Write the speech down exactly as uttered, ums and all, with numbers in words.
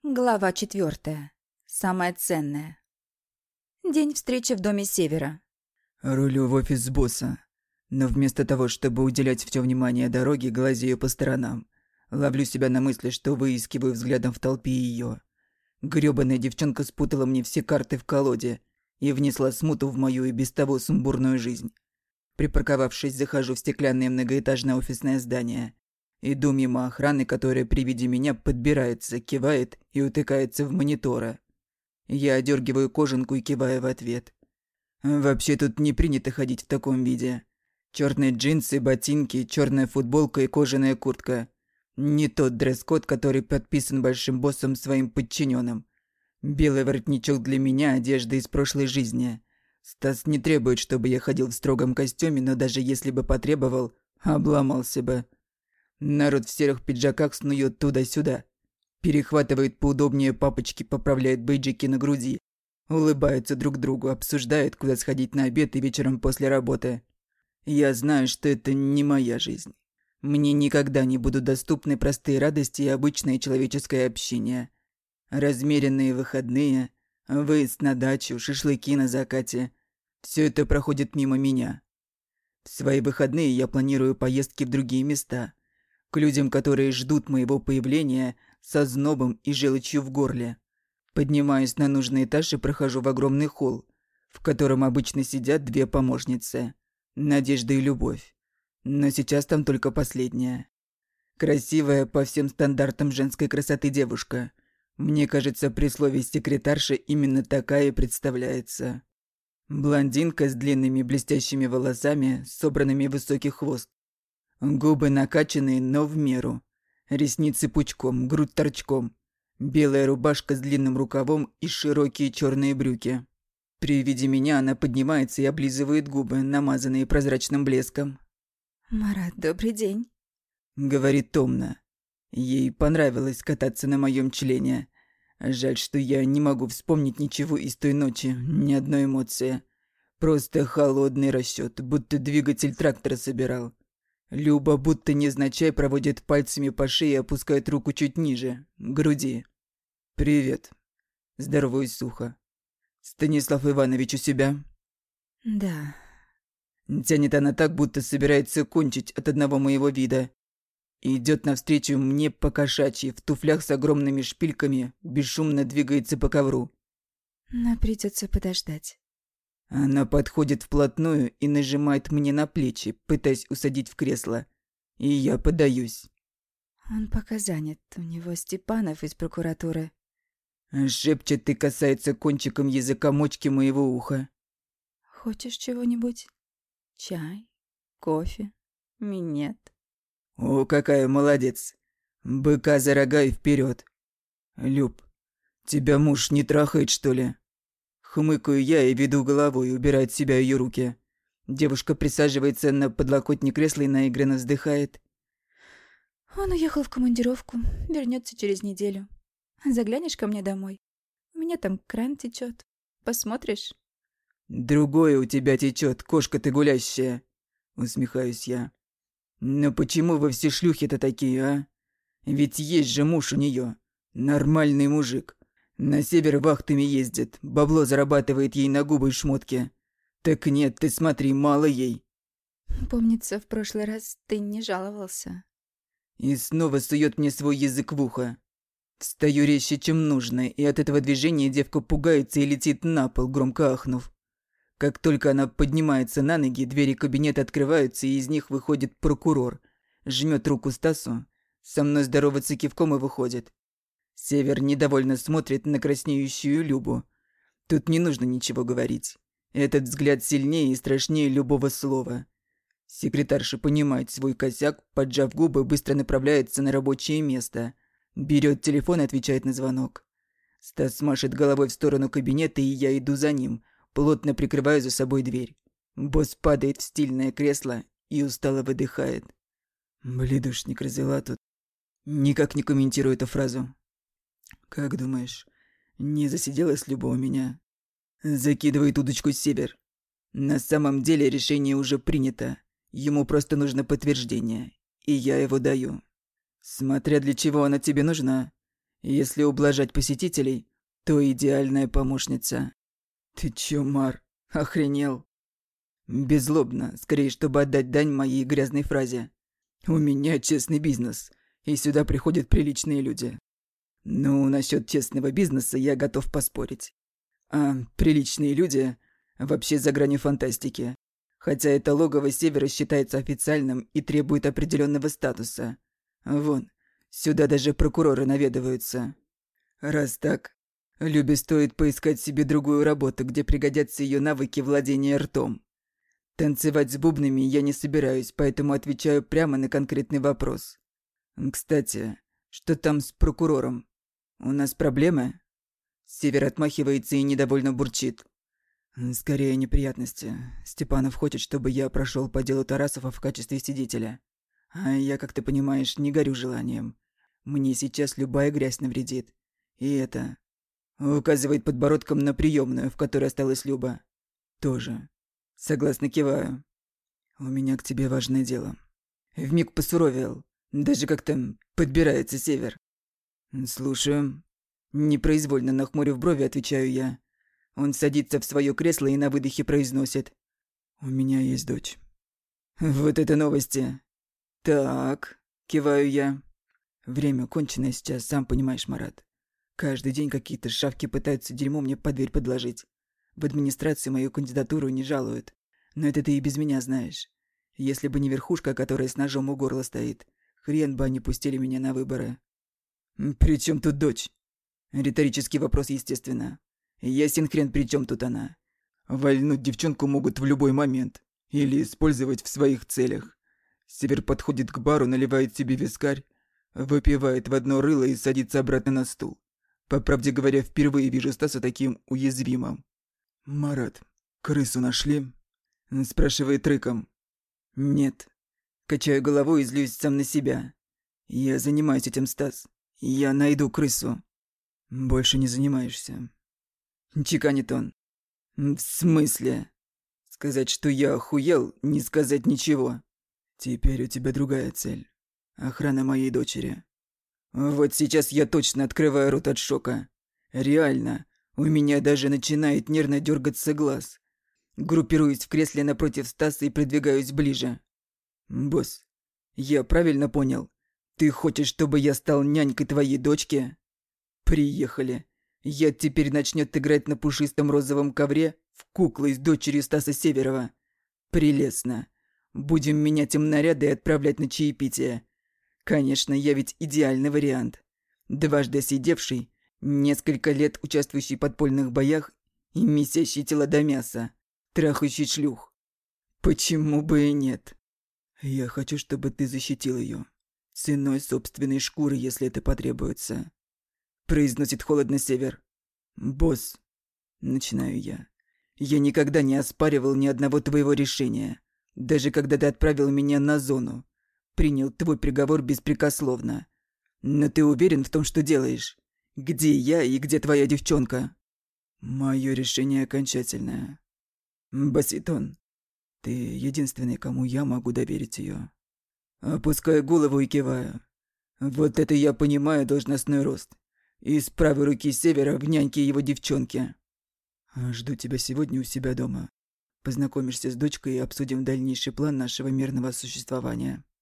Глава четвертая. Самое ценное. День встречи в доме Севера. Рулю в офис босса, но вместо того, чтобы уделять все внимание дороге, глазею по сторонам. Ловлю себя на мысли, что выискиваю взглядом в толпе ее. Грёбаная девчонка спутала мне все карты в колоде и внесла смуту в мою и без того сумбурную жизнь. Припарковавшись, захожу в стеклянное многоэтажное офисное здание. Иду мимо охраны, которая при виде меня подбирается, кивает и утыкается в монитора. Я одергиваю кожанку и киваю в ответ. Вообще тут не принято ходить в таком виде. Черные джинсы, ботинки, черная футболка и кожаная куртка. Не тот дресс-код, который подписан большим боссом своим подчиненным. Белый воротничок для меня – одежда из прошлой жизни. Стас не требует, чтобы я ходил в строгом костюме, но даже если бы потребовал, обломался бы. Народ в серых пиджаках снует туда-сюда. Перехватывает поудобнее папочки, поправляет бейджики на груди. Улыбаются друг другу, обсуждают, куда сходить на обед и вечером после работы. Я знаю, что это не моя жизнь. Мне никогда не будут доступны простые радости и обычное человеческое общение. Размеренные выходные, выезд на дачу, шашлыки на закате. Все это проходит мимо меня. В свои выходные я планирую поездки в другие места. К людям, которые ждут моего появления со знобом и желчью в горле. Поднимаюсь на нужный этаж и прохожу в огромный холл, в котором обычно сидят две помощницы – Надежда и Любовь. Но сейчас там только последняя. Красивая по всем стандартам женской красоты девушка. Мне кажется, при слове «секретарша» именно такая и представляется. Блондинка с длинными блестящими волосами, собранными в высокий хвост. Губы накачанные, но в меру. Ресницы пучком, грудь торчком. Белая рубашка с длинным рукавом и широкие черные брюки. При виде меня она поднимается и облизывает губы, намазанные прозрачным блеском. «Марат, добрый день», — говорит томно. Ей понравилось кататься на моем члене. Жаль, что я не могу вспомнить ничего из той ночи, ни одной эмоции. Просто холодный расчет, будто двигатель трактора собирал. Люба будто невзначай проводит пальцами по шее и опускает руку чуть ниже, к груди. «Привет». Здороваюсь сухо. «Станислав Иванович у себя?» «Да». Тянет она так, будто собирается кончить от одного моего вида. Идет навстречу мне по-кошачьи, в туфлях с огромными шпильками, бесшумно двигается по ковру. «Но придется подождать». Она подходит вплотную и нажимает мне на плечи, пытаясь усадить в кресло. И я подаюсь. «Он пока занят. У него Степанов из прокуратуры». Шепчет и касается кончиком языка мочки моего уха. «Хочешь чего-нибудь? Чай? Кофе? Минет?» О, какая молодец. Быка за рога и вперед. Люб, тебя муж не трахает, что ли? Хмыкаю я и веду головой, убирая от себя ее руки. Девушка присаживается на подлокотник кресла и наигранно вздыхает. «Он уехал в командировку. Вернется через неделю. Заглянешь ко мне домой? У меня там кран течет. Посмотришь?» «Другое у тебя течет, кошка ты гулящая», — усмехаюсь я. «Но почему вы все шлюхи-то такие, а? Ведь есть же муж у нее, нормальный мужик. На север вахтами ездит, бабло зарабатывает ей на губы и шмотки. Так нет, ты смотри, мало ей». «Помнится, в прошлый раз ты не жаловался». И снова сует мне свой язык в ухо. Встаю резче, чем нужно, и от этого движения девка пугается и летит на пол, громко ахнув. Как только она поднимается на ноги, двери кабинета открываются, и из них выходит прокурор. Жмет руку Стасу, со мной здоровается кивком и выходит. Север недовольно смотрит на краснеющую Любу. Тут не нужно ничего говорить. Этот взгляд сильнее и страшнее любого слова. Секретарша понимает свой косяк, поджав губы, быстро направляется на рабочее место. Берет телефон и отвечает на звонок. Стас машет головой в сторону кабинета, и я иду за ним, плотно прикрываю за собой дверь. Босс падает в стильное кресло и устало выдыхает. Бледушник развела тут. Никак не комментирую эту фразу. «Как думаешь, не засиделась Люба у меня?» Закидывает удочку Север. На самом деле решение уже принято. Ему просто нужно подтверждение, и я его даю. Смотря для чего она тебе нужна. Если ублажать посетителей, то идеальная помощница. Ты чё, Мар, охренел? Беззлобно, скорее, чтобы отдать дань моей грязной фразе. У меня честный бизнес, и сюда приходят приличные люди. Ну, насчет честного бизнеса я готов поспорить. А приличные люди вообще за гранью фантастики. Хотя это логово Севера считается официальным и требует определенного статуса. Вон, сюда даже прокуроры наведываются. Раз так, Любе стоит поискать себе другую работу, где пригодятся ее навыки владения ртом. Танцевать с бубнами я не собираюсь, поэтому отвечаю прямо на конкретный вопрос. Кстати, что там с прокурором? У нас проблемы? Север отмахивается и недовольно бурчит. Скорее неприятности. Степанов хочет, чтобы я прошел по делу Тарасова в качестве свидетеля. А я, как ты понимаешь, не горю желанием. Мне сейчас любая грязь навредит. И это... Указывает подбородком на приемную, в которой осталась Люба. Тоже. Согласно киваю. У меня к тебе важное дело. Вмиг посуровел. Даже как-то подбирается Север. Слушаю. Непроизвольно нахмурив брови, отвечаю я. Он садится в свое кресло и на выдохе произносит. У меня есть дочь. Вот это новости. Так, киваю я. Время кончено сейчас, сам понимаешь, Марат. Каждый день какие-то шавки пытаются дерьмо мне под дверь подложить. В администрации мою кандидатуру не жалуют. Но это ты и без меня знаешь. Если бы не верхушка, которая с ножом у горла стоит, хрен бы они пустили меня на выборы. «При чем тут дочь?» Риторический вопрос, естественно. Ясен хрен, при чем тут она. Вальнуть девчонку могут в любой момент. Или использовать в своих целях. Север подходит к бару, наливает себе вискарь, выпивает в одно рыло и садится обратно на стул. По правде говоря, впервые вижу Стаса таким уязвимым. «Марат, крысу нашли?» Спрашивает рыком. «Нет». Качаю головой и злюсь сам на себя. «Я занимаюсь этим, Стас. Я найду крысу». «Больше не занимаешься». Чеканит он. «В смысле?» Сказать, что я охуел, не сказать ничего. «Теперь у тебя другая цель. Охрана моей дочери». Вот сейчас я точно открываю рот от шока. Реально, у меня даже начинает нервно дергаться глаз. Группируюсь в кресле напротив Стаса и придвигаюсь ближе. «Босс, я правильно понял? Ты хочешь, чтобы я стал нянькой твоей дочки?» «Приехали. Я теперь начнет играть на пушистом розовом ковре в куклы с дочерью Стаса Северова. Прелестно. Будем менять им наряды и отправлять на чаепитие. Конечно, я ведь идеальный вариант. Дважды сидевший, несколько лет участвующий в подпольных боях и месящий тела до мяса, трахающий шлюх. Почему бы и нет? Я хочу, чтобы ты защитил ее. Ценой собственной шкуры, если это потребуется. Произносит холодно Север. «Босс», — начинаю я, — «я никогда не оспаривал ни одного твоего решения. Даже когда ты отправил меня на зону. Принял твой приговор беспрекословно. Но ты уверен в том, что делаешь? Где я и где твоя девчонка?» «Мое решение окончательное. Басит он. Ты единственный, кому я могу доверить ее». Опускаю голову и киваю. Вот это я понимаю должностной рост. Из правой руки Севера в няньке его девчонки. «Жду тебя сегодня у себя дома. Познакомишься с дочкой и обсудим дальнейший план нашего мирного существования».